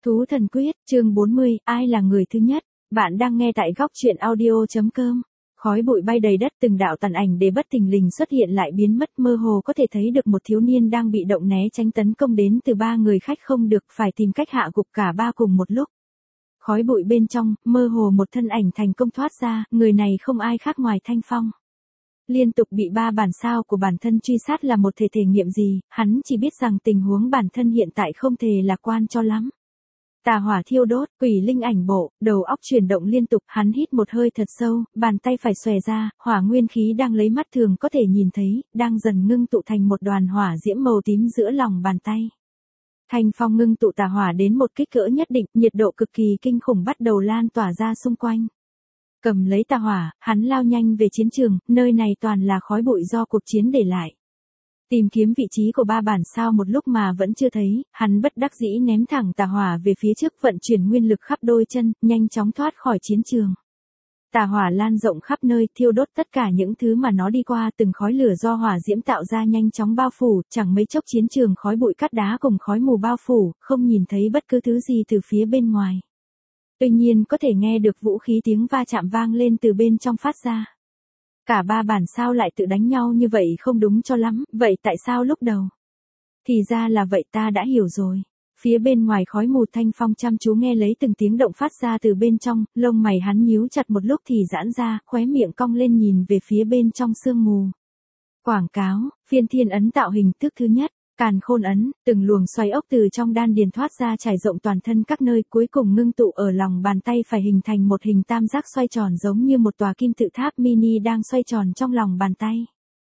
Thú thần quyết, chương 40, ai là người thứ nhất? Bạn đang nghe tại góc truyện audio.com. Khói bụi bay đầy đất, từng đạo tàn ảnh để bất thình lình xuất hiện lại biến mất, mơ hồ có thể thấy được một thiếu niên đang bị động né tránh tấn công đến từ ba người khách, không được phải tìm cách hạ gục cả ba cùng một lúc. Khói bụi bên trong, mơ hồ một thân ảnh thành công thoát ra, người này không ai khác ngoài Thanh Phong. Liên tục bị ba bản sao của bản thân truy sát là một thể nghiệm gì, hắn chỉ biết rằng tình huống bản thân hiện tại không thể lạc quan cho lắm. Tà hỏa thiêu đốt, quỷ linh ảnh bộ, đầu óc chuyển động liên tục, hắn hít một hơi thật sâu, bàn tay phải xòe ra, hỏa nguyên khí đang lấy mắt thường có thể nhìn thấy, đang dần ngưng tụ thành một đoàn hỏa diễm màu tím giữa lòng bàn tay. Thanh Phong ngưng tụ tà hỏa đến một kích cỡ nhất định, nhiệt độ cực kỳ kinh khủng bắt đầu lan tỏa ra xung quanh. Cầm lấy tà hỏa, hắn lao nhanh về chiến trường, nơi này toàn là khói bụi do cuộc chiến để lại. Tìm kiếm vị trí của ba bản sao một lúc mà vẫn chưa thấy, hắn bất đắc dĩ ném thẳng tà hỏa về phía trước, vận chuyển nguyên lực khắp đôi chân, nhanh chóng thoát khỏi chiến trường. Tà hỏa lan rộng khắp nơi, thiêu đốt tất cả những thứ mà nó đi qua, từng khói lửa do hỏa diễm tạo ra nhanh chóng bao phủ, chẳng mấy chốc chiến trường khói bụi cát đá cùng khói mù bao phủ, không nhìn thấy bất cứ thứ gì từ phía bên ngoài. Tuy nhiên có thể nghe được vũ khí tiếng va chạm vang lên từ bên trong phát ra. Cả ba bản sao lại tự đánh nhau như vậy không đúng cho lắm, vậy tại sao lúc đầu? Thì ra là vậy, ta đã hiểu rồi. Phía bên ngoài khói mù, Thanh Phong chăm chú nghe lấy từng tiếng động phát ra từ bên trong, lông mày hắn nhíu chặt một lúc thì giãn ra, khóe miệng cong lên nhìn về phía bên trong sương mù. Quảng cáo, phiên thiên ấn tạo hình thức thứ nhất. Càn khôn ấn, từng luồng xoay ốc từ trong đan điền thoát ra trải rộng toàn thân các nơi, cuối cùng ngưng tụ ở lòng bàn tay phải hình thành một hình tam giác xoay tròn giống như một tòa kim tự tháp mini đang xoay tròn trong lòng bàn tay.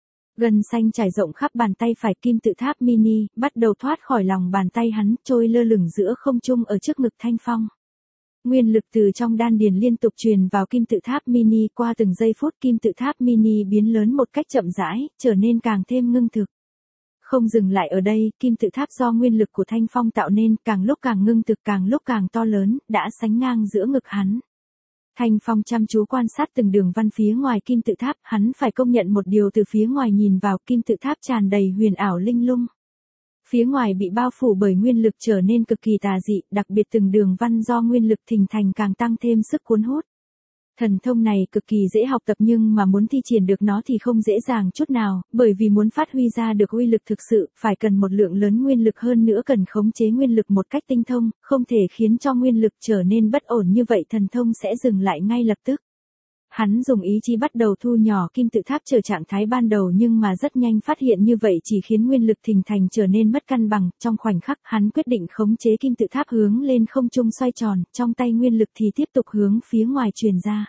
Gân xanh trải rộng khắp bàn tay phải, kim tự tháp mini bắt đầu thoát khỏi lòng bàn tay hắn, trôi lơ lửng giữa không trung ở trước ngực Thanh Phong. Nguyên lực từ trong đan điền liên tục truyền vào kim tự tháp mini, qua từng giây phút kim tự tháp mini biến lớn một cách chậm rãi, trở nên càng thêm ngưng thực. Không dừng lại ở đây, kim tự tháp do nguyên lực của Thanh Phong tạo nên, càng lúc càng ngưng thực, càng lúc càng to lớn, đã sánh ngang giữa ngực hắn. Thanh Phong chăm chú quan sát từng đường văn phía ngoài kim tự tháp, hắn phải công nhận một điều, từ phía ngoài nhìn vào, kim tự tháp tràn đầy huyền ảo linh lung. Phía ngoài bị bao phủ bởi nguyên lực trở nên cực kỳ tà dị, đặc biệt từng đường văn do nguyên lực thhình thành càng tăng thêm sức cuốn hút. Thần thông này cực kỳ dễ học tập nhưng mà muốn thi triển được nó thì không dễ dàng chút nào, bởi vì muốn phát huy ra được uy lực thực sự, phải cần một lượng lớn nguyên lực, hơn nữa cần khống chế nguyên lực một cách tinh thông, không thể khiến cho nguyên lực trở nên bất ổn, như vậy thần thông sẽ dừng lại ngay lập tức. Hắn dùng ý chí bắt đầu thu nhỏ kim tự tháp trở trạng thái ban đầu, nhưng mà rất nhanh phát hiện như vậy chỉ khiến nguyên lực thhình thành trở nên mất cân bằng, trong khoảnh khắc hắn quyết định khống chế kim tự tháp hướng lên không trung xoay tròn, trong tay nguyên lực thì tiếp tục hướng phía ngoài truyền ra.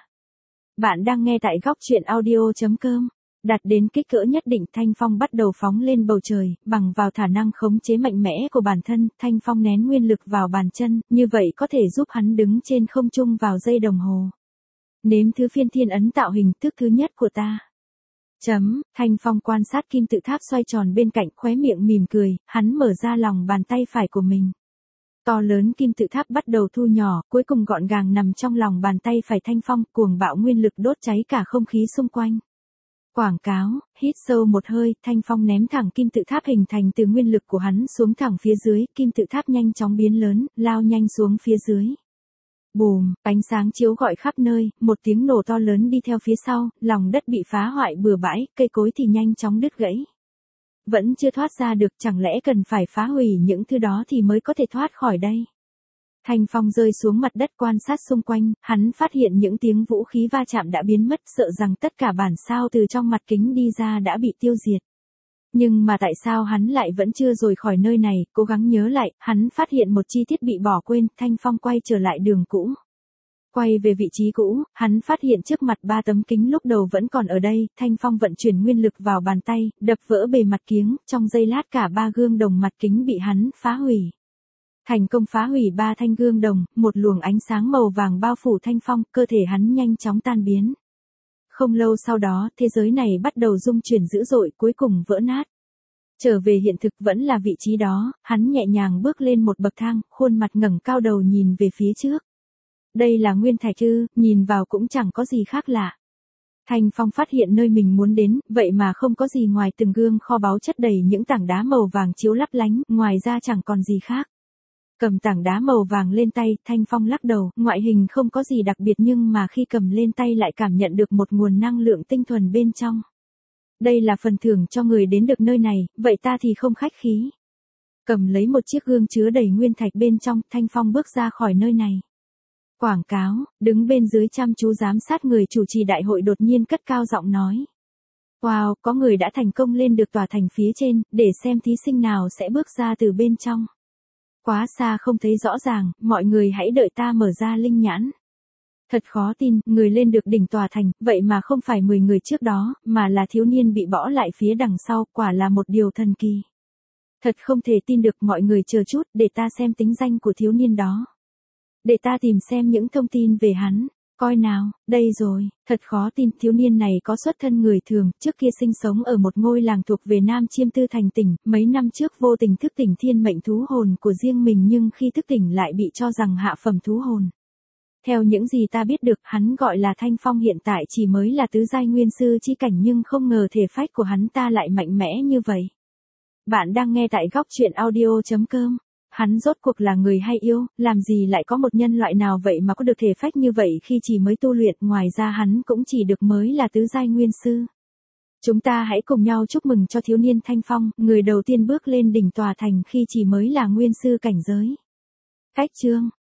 Bạn đang nghe tại góc truyện audio.com. Đạt đến kích cỡ nhất định, Thanh Phong bắt đầu phóng lên bầu trời, bằng vào khả năng khống chế mạnh mẽ của bản thân, Thanh Phong nén nguyên lực vào bàn chân, như vậy có thể giúp hắn đứng trên không trung vào giây đồng hồ. Nếm thứ phiên thiên ấn tạo hình thức thứ nhất của ta. Thanh Phong quan sát kim tự tháp xoay tròn bên cạnh, khóe miệng mỉm cười, hắn mở ra lòng bàn tay phải của mình. To lớn kim tự tháp bắt đầu thu nhỏ, cuối cùng gọn gàng nằm trong lòng bàn tay phải Thanh Phong, cuồng bạo nguyên lực đốt cháy cả không khí xung quanh. Quảng cáo, hít sâu một hơi, Thanh Phong ném thẳng kim tự tháp hình thành từ nguyên lực của hắn xuống thẳng phía dưới, kim tự tháp nhanh chóng biến lớn, lao nhanh xuống phía dưới. Bùm, ánh sáng chiếu rọi khắp nơi, một tiếng nổ to lớn đi theo phía sau, lòng đất bị phá hoại bừa bãi, cây cối thì nhanh chóng đứt gãy. Vẫn chưa thoát ra được, chẳng lẽ cần phải phá hủy những thứ đó thì mới có thể thoát khỏi đây? Thanh Phong rơi xuống mặt đất quan sát xung quanh, hắn phát hiện những tiếng vũ khí va chạm đã biến mất, sợ rằng tất cả bản sao từ trong mặt kính đi ra đã bị tiêu diệt. Nhưng mà tại sao hắn lại vẫn chưa rời khỏi nơi này, cố gắng nhớ lại, hắn phát hiện một chi tiết bị bỏ quên, Thanh Phong quay trở lại đường cũ. Quay về vị trí cũ, hắn phát hiện trước mặt ba tấm kính lúc đầu vẫn còn ở đây, Thanh Phong vận chuyển nguyên lực vào bàn tay, đập vỡ bề mặt kính, trong giây lát cả ba gương đồng mặt kính bị hắn phá hủy. Thành công phá hủy ba thanh gương đồng, một luồng ánh sáng màu vàng bao phủ Thanh Phong, cơ thể hắn nhanh chóng tan biến. Không lâu sau đó, thế giới này bắt đầu rung chuyển dữ dội, cuối cùng vỡ nát. Trở về hiện thực vẫn là vị trí đó, hắn nhẹ nhàng bước lên một bậc thang, khuôn mặt ngẩng cao đầu nhìn về phía trước. Đây là nguyên thạch ư, nhìn vào cũng chẳng có gì khác lạ. Thanh Phong phát hiện nơi mình muốn đến, vậy mà không có gì ngoài từng gương kho báu chất đầy những tảng đá màu vàng chiếu lấp lánh, ngoài ra chẳng còn gì khác. Cầm tảng đá màu vàng lên tay, Thanh Phong lắc đầu, ngoại hình không có gì đặc biệt nhưng mà khi cầm lên tay lại cảm nhận được một nguồn năng lượng tinh thuần bên trong. Đây là phần thưởng cho người đến được nơi này, vậy ta thì không khách khí. Cầm lấy một chiếc gương chứa đầy nguyên thạch bên trong, Thanh Phong bước ra khỏi nơi này. Quảng cáo, đứng bên dưới chăm chú giám sát người chủ trì đại hội đột nhiên cất cao giọng nói. Wow, có người đã thành công lên được tòa thành phía trên, để xem thí sinh nào sẽ bước ra từ bên trong. Quá xa không thấy rõ ràng, mọi người hãy đợi ta mở ra linh nhãn. Thật khó tin, người lên được đỉnh tòa thành, vậy mà không phải 10 người trước đó, mà là thiếu niên bị bỏ lại phía đằng sau, quả là một điều thần kỳ. Thật không thể tin được, mọi người chờ chút, để ta xem tính danh của thiếu niên đó. Để ta tìm xem những thông tin về hắn. Coi nào, đây rồi, thật khó tin, thiếu niên này có xuất thân người thường, trước kia sinh sống ở một ngôi làng thuộc về Nam Chiêm Tư thành tỉnh, mấy năm trước vô tình thức tỉnh thiên mệnh thú hồn của riêng mình nhưng khi thức tỉnh lại bị cho rằng hạ phẩm thú hồn. Theo những gì ta biết được, hắn gọi là Thanh Phong hiện tại chỉ mới là tứ giai nguyên sư chi cảnh nhưng không ngờ thể phách của hắn ta lại mạnh mẽ như vậy. Bạn đang nghe tại góc truyện audio.com. Hắn rốt cuộc là người hay yêu, làm gì lại có một nhân loại nào vậy mà có được thể phách như vậy khi chỉ mới tu luyện, ngoài ra hắn cũng chỉ được mới là tứ giai nguyên sư. Chúng ta hãy cùng nhau chúc mừng cho thiếu niên Thanh Phong, người đầu tiên bước lên đỉnh tòa thành khi chỉ mới là nguyên sư cảnh giới. Cách chương